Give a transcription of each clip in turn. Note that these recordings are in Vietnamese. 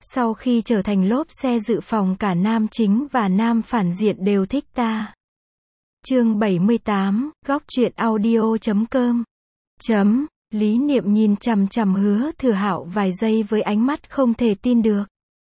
Sau khi trở thành lốp xe dự phòng cả nam chính và nam phản diện đều thích ta. Chương 78, góc truyện audio.com. Lý Niệm nhìn chằm chằm Hứa Thừa Hạo vài giây với ánh mắt không thể tin được.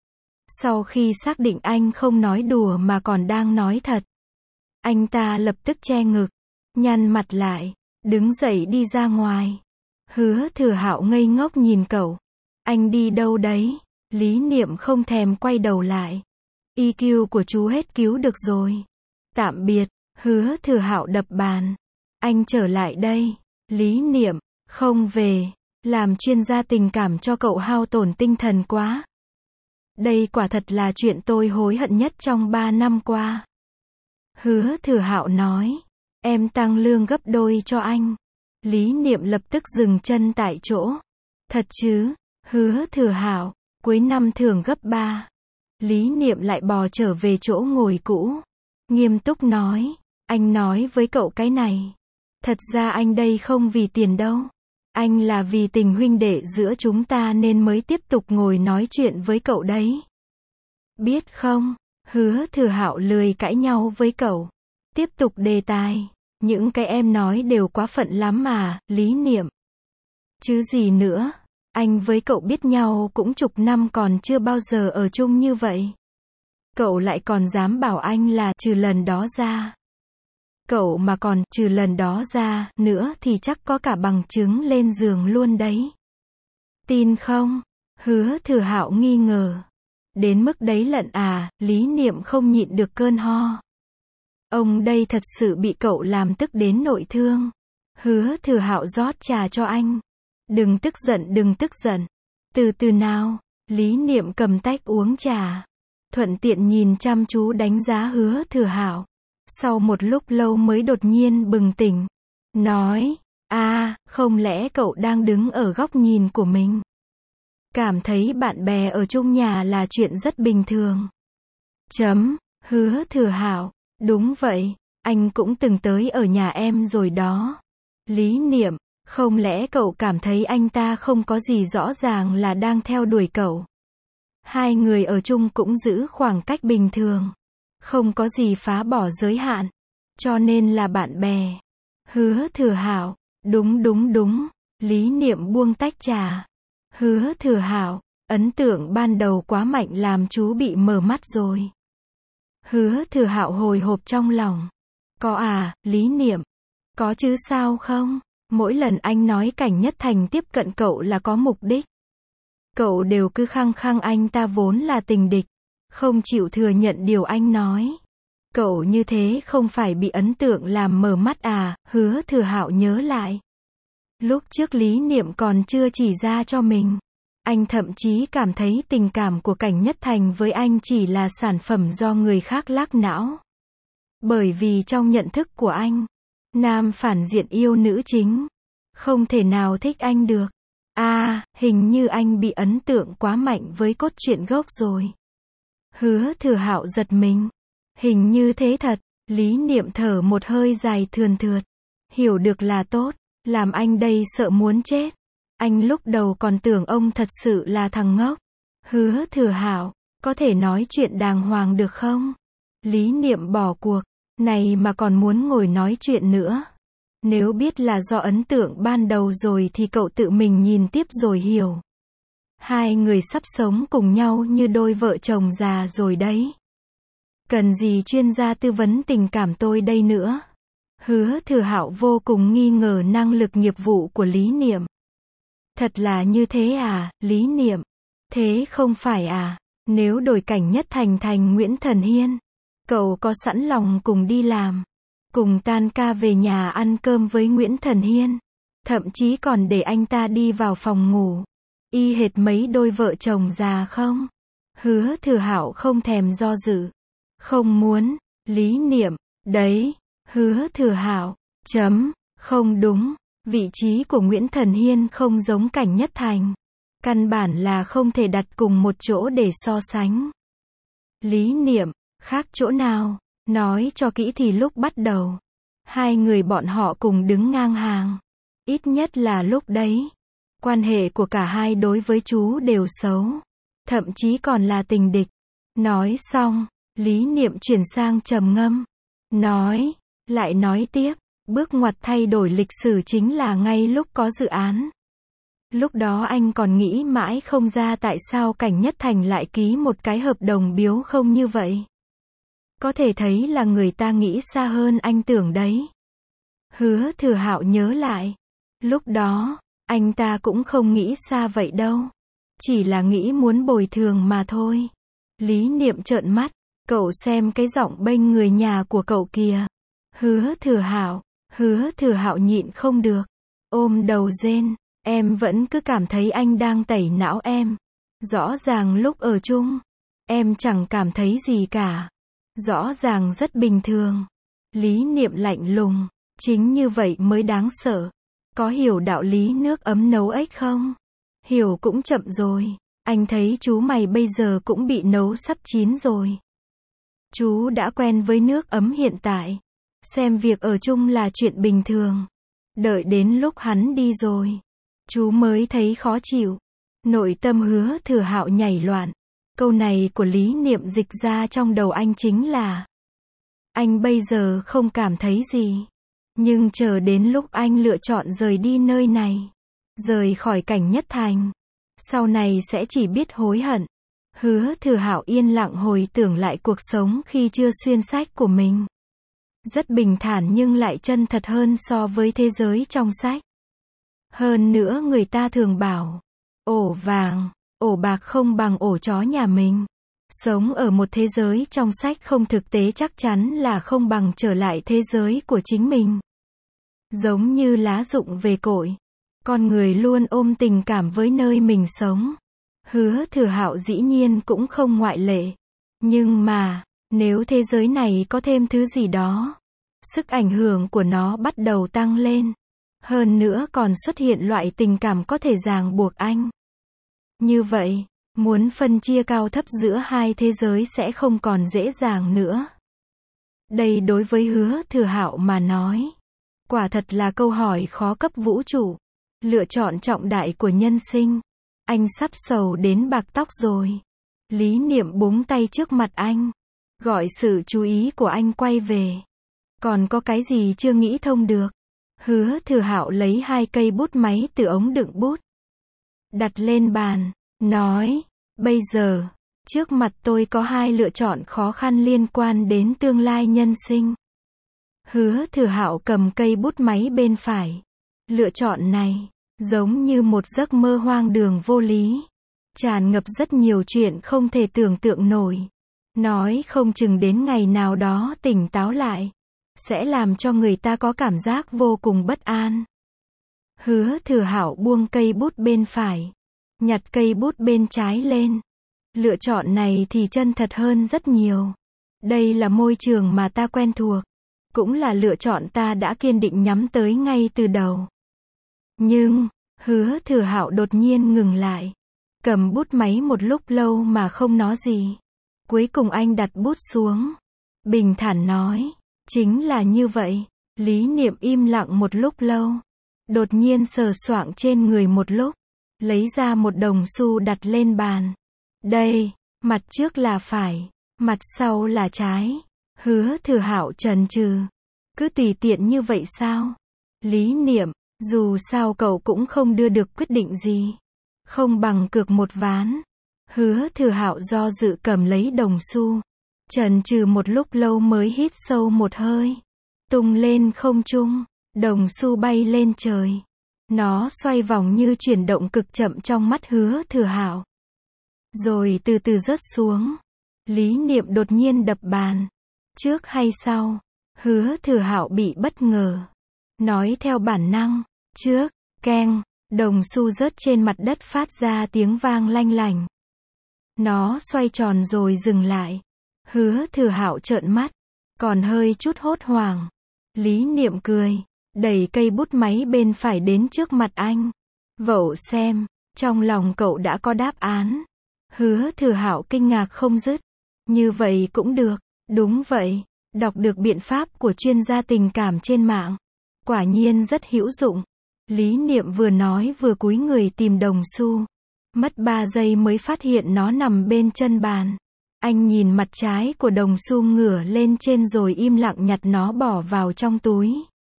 Sau khi xác định anh không nói đùa mà còn đang nói thật, anh ta lập tức che ngực, nhăn mặt lại, đứng dậy đi ra ngoài. Hứa Thừa Hạo ngây ngốc nhìn cậu. Anh đi đâu đấy? Lý Niệm không thèm quay đầu lại. EQ của chú hết cứu được rồi. Tạm biệt. Hứa Thừa Hạo đập bàn. Anh trở lại đây. Lý Niệm, không về. Làm chuyên gia tình cảm cho cậu hao tổn tinh thần quá. Đây quả thật là chuyện tôi hối hận nhất trong 3 năm qua. Hứa Thừa Hạo nói. Em tăng lương gấp đôi cho anh. Lý Niệm lập tức dừng chân tại chỗ. Thật chứ? Hứa Thừa Hạo, cuối năm thưởng gấp 3. Lý Niệm lại bò trở về chỗ ngồi cũ. Nghiêm túc nói. Anh nói với cậu cái này. Thật ra anh đây không vì tiền đâu. Anh là vì tình huynh đệ giữa chúng ta nên mới tiếp tục ngồi nói chuyện với cậu đấy. Biết không? Hứa Thừa Hạo lười cãi nhau với cậu. Tiếp tục đề tài. Những cái em nói đều quá phận lắm mà, Lý Niệm. Chứ gì nữa, anh với cậu biết nhau cũng chục năm còn chưa bao giờ ở chung như vậy. Cậu lại còn dám bảo anh là trừ lần đó ra. Cậu mà còn trừ lần đó ra nữa thì chắc có cả bằng chứng lên giường luôn đấy. Tin không? Hứa Thừa Hạo nghi ngờ. Đến mức đấy lận à? Lý Niệm không nhịn được cơn ho. Ông đây thật sự bị cậu làm tức đến nội thương. Hứa Thừa Hạo rót trà cho anh. Đừng tức giận, đừng tức giận. Từ từ nào. Lý Niệm cầm tách uống trà. Thuận tiện nhìn chăm chú đánh giá Hứa Thừa Hạo. Sau một lúc lâu mới đột nhiên bừng tỉnh. Nói, không lẽ cậu đang đứng ở góc nhìn của mình? Cảm thấy bạn bè ở chung nhà là chuyện rất bình thường. Hứa Thừa Hạo, đúng vậy, anh cũng từng tới ở nhà em rồi đó. Lý Niệm, không lẽ cậu cảm thấy anh ta không có gì rõ ràng là đang theo đuổi cậu? Hai người ở chung cũng giữ khoảng cách bình thường. Không có gì phá bỏ giới hạn. Cho nên là bạn bè. Hứa Thừa Hạo, đúng. Lý Niệm buông tách trà. Hứa Thừa Hạo, ấn tượng ban đầu quá mạnh làm chú bị mờ mắt rồi. Hứa Thừa Hạo hồi hộp trong lòng. Có à, Lý Niệm? Có chứ sao không? Mỗi lần anh nói Cảnh Nhất Thành tiếp cận cậu là có mục đích. Cậu đều cứ khăng khăng anh ta vốn là tình địch. Không chịu thừa nhận điều anh nói. Cậu như thế không phải bị ấn tượng làm mờ mắt à? Hứa Thừa Hạo nhớ lại. Lúc trước Lý Niệm còn chưa chỉ ra cho mình. Anh thậm chí cảm thấy tình cảm của Cảnh Nhất Thành với anh chỉ là sản phẩm do người khác lác não. Bởi vì trong nhận thức của anh, nam phản diện yêu nữ chính. Không thể nào thích anh được. Hình như anh bị ấn tượng quá mạnh với cốt truyện gốc rồi. Hứa Thừa Hạo giật mình. Hình như thế thật. Lý Niệm thở một hơi dài thườn thượt. Hiểu được là tốt. Làm anh đây sợ muốn chết. Anh lúc đầu còn tưởng ông thật sự là thằng ngốc. Hứa Thừa Hạo, có thể nói chuyện đàng hoàng được không? Lý Niệm bỏ cuộc. Này mà còn muốn ngồi nói chuyện nữa. Nếu biết là do ấn tượng ban đầu rồi thì cậu tự mình nhìn tiếp rồi hiểu. Hai người sắp sống cùng nhau như đôi vợ chồng già rồi đấy. Cần gì chuyên gia tư vấn tình cảm tôi đây nữa? Hứa Thừa Hạo vô cùng nghi ngờ năng lực nghiệp vụ của Lý Niệm. Thật là như thế à, Lý Niệm? Thế không phải à? Nếu đổi Cảnh Nhất Thành thành Nguyễn Thần Hiên, cậu có sẵn lòng cùng đi làm, cùng tan ca về nhà ăn cơm với Nguyễn Thần Hiên, thậm chí còn để anh ta đi vào phòng ngủ, y hệt mấy đôi vợ chồng già không? Hứa Thừa Hạo không thèm do dự. Không muốn. Lý Niệm, đấy. Hứa Thừa Hạo, không đúng. Vị trí của Nguyễn Thần Hiên không giống Cảnh Nhất Thành. Căn bản là không thể đặt cùng một chỗ để so sánh. Lý Niệm, khác chỗ nào? Nói cho kỹ thì lúc bắt đầu, hai người bọn họ cùng đứng ngang hàng. Ít nhất là lúc đấy. Quan hệ của cả hai đối với chú đều xấu. thậm chí còn là tình địch. Nói xong, Lý Niệm chuyển sang trầm ngâm. Lại nói tiếp, bước ngoặt thay đổi lịch sử chính là ngay lúc có dự án. Lúc đó anh còn nghĩ mãi không ra tại sao Cảnh Nhất Thành lại ký một cái hợp đồng biếu không như vậy. Có thể thấy là người ta nghĩ xa hơn anh tưởng đấy. Hứa Thừa Hạo nhớ lại. Lúc đó, anh ta cũng không nghĩ xa vậy đâu. Chỉ là nghĩ muốn bồi thường mà thôi. Lý Niệm trợn mắt. Cậu xem cái giọng bênh người nhà của cậu kìa. Hứa Thừa Hạo nhịn không được. Ôm đầu rên. Em vẫn cứ cảm thấy anh đang tẩy não em. Rõ ràng lúc ở chung, em chẳng cảm thấy gì cả. Rõ ràng rất bình thường. Lý Niệm lạnh lùng. Chính như vậy mới đáng sợ. Có hiểu đạo lý nước ấm nấu ếch không? Hiểu cũng chậm rồi. Anh thấy chú mày bây giờ cũng bị nấu sắp chín rồi. Chú đã quen với nước ấm hiện tại. Xem việc ở chung là chuyện bình thường. Đợi đến lúc hắn đi rồi, chú mới thấy khó chịu. Nội tâm Hứa Thừa Hạo nhảy loạn. Câu này của Lý Niệm dịch ra trong đầu anh chính là: anh bây giờ không cảm thấy gì. Nhưng chờ đến lúc anh lựa chọn rời đi nơi này, rời khỏi Cảnh Nhất Thành, sau này sẽ chỉ biết hối hận. Hứa Thừa Hạo yên lặng hồi tưởng lại cuộc sống khi chưa xuyên sách của mình. Rất bình thản nhưng lại chân thật hơn so với thế giới trong sách. Hơn nữa người ta thường bảo, ổ vàng, ổ bạc không bằng ổ chó nhà mình. Sống ở một thế giới trong sách không thực tế chắc chắn là không bằng trở lại thế giới của chính mình. Giống như lá rụng về cội, con người luôn ôm tình cảm với nơi mình sống. Hứa Thừa Hạo dĩ nhiên cũng không ngoại lệ. Nhưng mà, nếu thế giới này có thêm thứ gì đó, sức ảnh hưởng của nó bắt đầu tăng lên. Hơn nữa còn xuất hiện loại tình cảm có thể ràng buộc anh. Như vậy, muốn phân chia cao thấp giữa hai thế giới sẽ không còn dễ dàng nữa. Đây đối với Hứa Thừa Hạo mà nói, quả thật là câu hỏi khó cấp vũ trụ. Lựa chọn trọng đại của nhân sinh. Anh sắp sầu đến bạc tóc rồi. Lý Niệm búng tay trước mặt anh, gọi sự chú ý của anh quay về. Còn có cái gì chưa nghĩ thông được? Hứa Thừa Hạo lấy 2 cây bút máy từ ống đựng bút, đặt lên bàn, nói, bây giờ, trước mặt tôi có 2 lựa chọn khó khăn liên quan đến tương lai nhân sinh. Hứa Thừa Hạo cầm cây bút máy bên phải. Lựa chọn này, giống như một giấc mơ hoang đường vô lý. Tràn ngập rất nhiều chuyện không thể tưởng tượng nổi. Nói không chừng đến ngày nào đó tỉnh táo lại, sẽ làm cho người ta có cảm giác vô cùng bất an. Hứa Thừa Hạo buông cây bút bên phải, nhặt cây bút bên trái lên. Lựa chọn này thì chân thật hơn rất nhiều. Đây là môi trường mà ta quen thuộc, cũng là lựa chọn ta đã kiên định nhắm tới ngay từ đầu. Nhưng, Hứa Thừa Hạo đột nhiên ngừng lại, cầm bút máy một lúc lâu mà không nói gì. Cuối cùng anh đặt bút xuống, bình thản nói, chính là như vậy. Lý Niệm im lặng một lúc lâu, đột nhiên sờ soạng trên người một lúc, lấy ra một đồng xu đặt lên bàn. Đây, mặt trước là phải, mặt sau là trái. Hứa Thừa Hạo chần chừ, cứ tùy tiện như vậy sao? Lý Niệm, dù sao cậu cũng không đưa được quyết định gì, không bằng cược một ván. Hứa Thừa Hạo do dự cầm lấy đồng xu, chần chừ một lúc lâu mới hít sâu một hơi, tung lên không trung, đồng xu bay lên trời. Nó xoay vòng như chuyển động cực chậm trong mắt Hứa Thừa Hạo, rồi từ từ rớt xuống. Lý Niệm đột nhiên đập bàn. Trước hay sau? Hứa Thừa Hạo bị bất ngờ, nói theo bản năng, trước. Keng, đồng xu rớt trên mặt đất phát ra tiếng vang lanh lảnh. Nó xoay tròn rồi dừng lại. Hứa Thừa Hạo trợn mắt, còn hơi chút hốt hoảng. Lý Niệm cười, đẩy cây bút máy bên phải đến trước mặt anh. Vậu xem, trong lòng cậu đã có đáp án. Hứa Thừa Hạo kinh ngạc không dứt. Như vậy cũng được. Đúng vậy, đọc được biện pháp của chuyên gia tình cảm trên mạng, quả nhiên rất hữu dụng. Lý Niệm vừa nói vừa cúi người tìm đồng xu. Mất 3 giây mới phát hiện nó nằm bên chân bàn. Anh nhìn mặt trái của đồng xu ngửa lên trên rồi im lặng nhặt nó bỏ vào trong túi.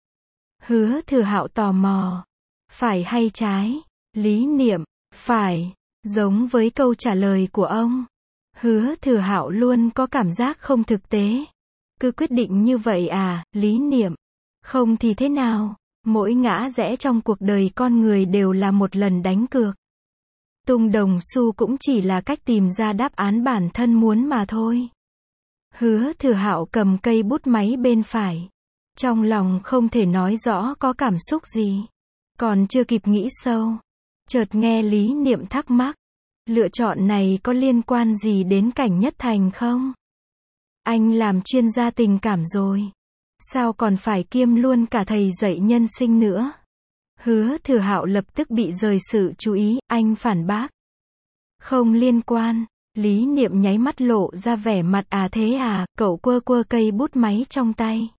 Hứa Thừa Hạo tò mò. Phải hay trái? Lý Niệm. Phải. Giống với câu trả lời của ông. Hứa Thừa Hạo luôn có cảm giác không thực tế. Cứ quyết định như vậy à, Lý Niệm? Không thì thế nào? Mỗi ngã rẽ trong cuộc đời con người đều là một lần đánh cược. Tung đồng xu cũng chỉ là cách tìm ra đáp án bản thân muốn mà thôi. Hứa Thừa Hạo cầm cây bút máy bên phải. Trong lòng không thể nói rõ có cảm xúc gì. Còn chưa kịp nghĩ sâu. Chợt nghe Lý Niệm thắc mắc. Lựa chọn này có liên quan gì đến Cảnh Nhất Thành không? Anh làm chuyên gia tình cảm rồi. Sao còn phải kiêm luôn cả thầy dạy nhân sinh nữa? Hứa Thừa Hạo lập tức bị rời sự chú ý, anh phản bác. Không liên quan. Lý Niệm nháy mắt lộ ra vẻ mặt thế à, cậu quơ quơ cây bút máy trong tay.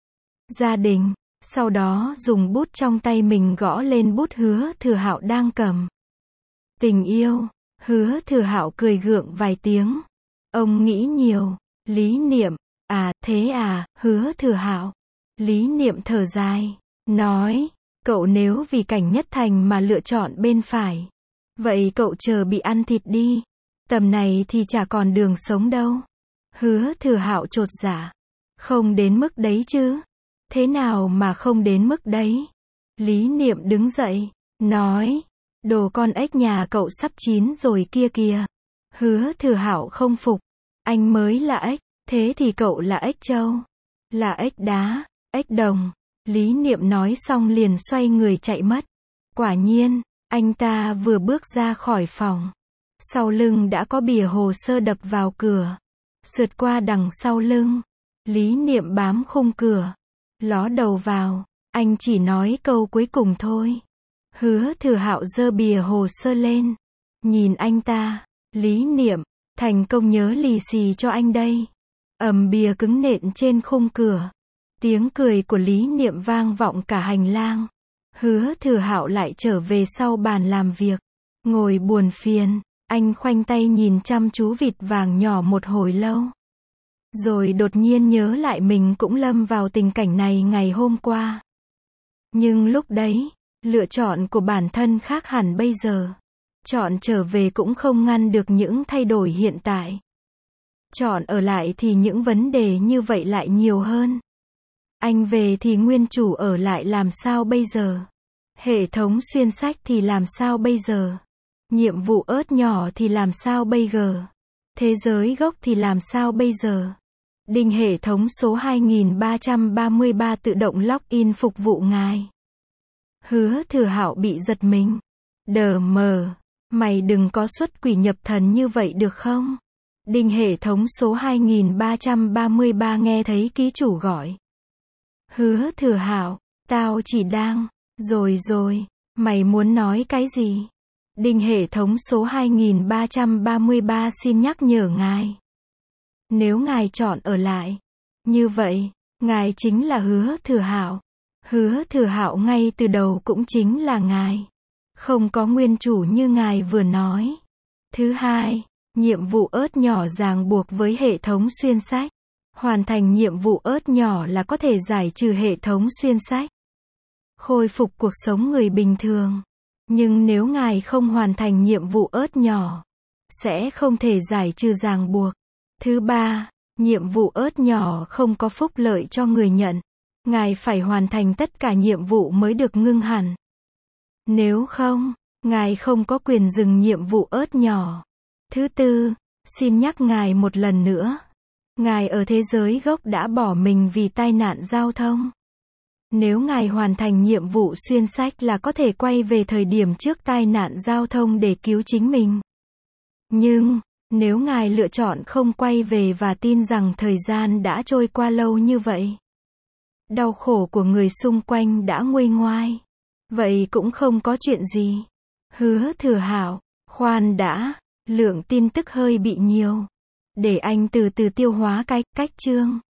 Gia đình. Sau đó dùng bút trong tay mình gõ lên bút Hứa Thừa Hạo đang cầm. Tình yêu. Hứa Thừa Hạo cười gượng vài tiếng. Ông nghĩ nhiều. Lý Niệm. Thế à, Hứa Thừa Hạo. Lý Niệm thở dài. Nói. Cậu nếu vì Cảnh Nhất Thành mà lựa chọn bên phải. Vậy cậu chờ bị ăn thịt đi. Tầm này thì chả còn đường sống đâu. Hứa Thừa Hạo chột dạ. Không đến mức đấy chứ. Thế nào mà không đến mức đấy? Lý Niệm đứng dậy. Nói. Đồ con ếch nhà cậu sắp chín rồi kia kìa. Hứa Thừa Hạo không phục. Anh mới là ếch. Thế thì cậu là ếch trâu. Là ếch đá. Ếch đồng. Lý Niệm nói xong liền xoay người chạy mất. Quả nhiên, anh ta vừa bước ra khỏi phòng. Sau lưng đã có bìa hồ sơ đập vào cửa. Sượt qua đằng sau lưng. Lý Niệm bám khung cửa. Ló đầu vào. Anh chỉ nói câu cuối cùng thôi. Hứa Thừa Hạo giơ bìa hồ sơ lên. Nhìn anh ta. Lý Niệm. Thành công nhớ lì xì cho anh đây. Bìa cứng nện trên khung cửa. Tiếng cười của Lý Niệm vang vọng cả hành lang. Hứa Thừa Hạo lại trở về sau bàn làm việc. Ngồi buồn phiền. Anh khoanh tay nhìn chăm chú vịt vàng nhỏ một hồi lâu. Rồi đột nhiên nhớ lại mình cũng lâm vào tình cảnh này ngày hôm qua. Nhưng lúc đấy, lựa chọn của bản thân khác hẳn bây giờ. Chọn trở về cũng không ngăn được những thay đổi hiện tại. Chọn ở lại thì những vấn đề như vậy lại nhiều hơn. Anh về thì nguyên chủ ở lại làm sao bây giờ? Hệ thống xuyên sách thì làm sao bây giờ? Nhiệm vụ ớt nhỏ thì làm sao bây giờ? Thế giới gốc thì làm sao bây giờ? Đinh hệ thống số 2333 tự động login phục vụ ngài. Hứa Thừa Hạo bị giật mình. Đờ mờ. Mày đừng có xuất quỷ nhập thần như vậy được không? Đinh hệ thống số 2333 nghe thấy ký chủ gọi. Hứa Thừa Hạo, tao chỉ đang, rồi, mày muốn nói cái gì? Đinh hệ thống số 2333 xin nhắc nhở ngài. Nếu ngài chọn ở lại, như vậy, ngài chính là Hứa Thừa Hạo. Hứa Thừa Hạo ngay từ đầu cũng chính là ngài. Không có nguyên chủ như ngài vừa nói. Thứ hai, nhiệm vụ ớt nhỏ ràng buộc với hệ thống xuyên sách. Hoàn thành nhiệm vụ ớt nhỏ là có thể giải trừ hệ thống xuyên sách. Khôi phục cuộc sống người bình thường. Nhưng nếu ngài không hoàn thành nhiệm vụ ớt nhỏ, sẽ không thể giải trừ ràng buộc. Thứ ba, nhiệm vụ ớt nhỏ không có phúc lợi cho người nhận. Ngài phải hoàn thành tất cả nhiệm vụ mới được ngưng hẳn. Nếu không, ngài không có quyền dừng nhiệm vụ ớt nhỏ. Thứ tư, xin nhắc ngài một lần nữa. Ngài ở thế giới gốc đã bỏ mình vì tai nạn giao thông. Nếu ngài hoàn thành nhiệm vụ xuyên sách là có thể quay về thời điểm trước tai nạn giao thông để cứu chính mình. Nhưng, nếu ngài lựa chọn không quay về và tin rằng thời gian đã trôi qua lâu như vậy, đau khổ của người xung quanh đã nguôi ngoai, vậy cũng không có chuyện gì. Hứa Thừa Hạo, khoan đã, lượng tin tức hơi bị nhiều. Để anh từ từ tiêu hóa cách chương.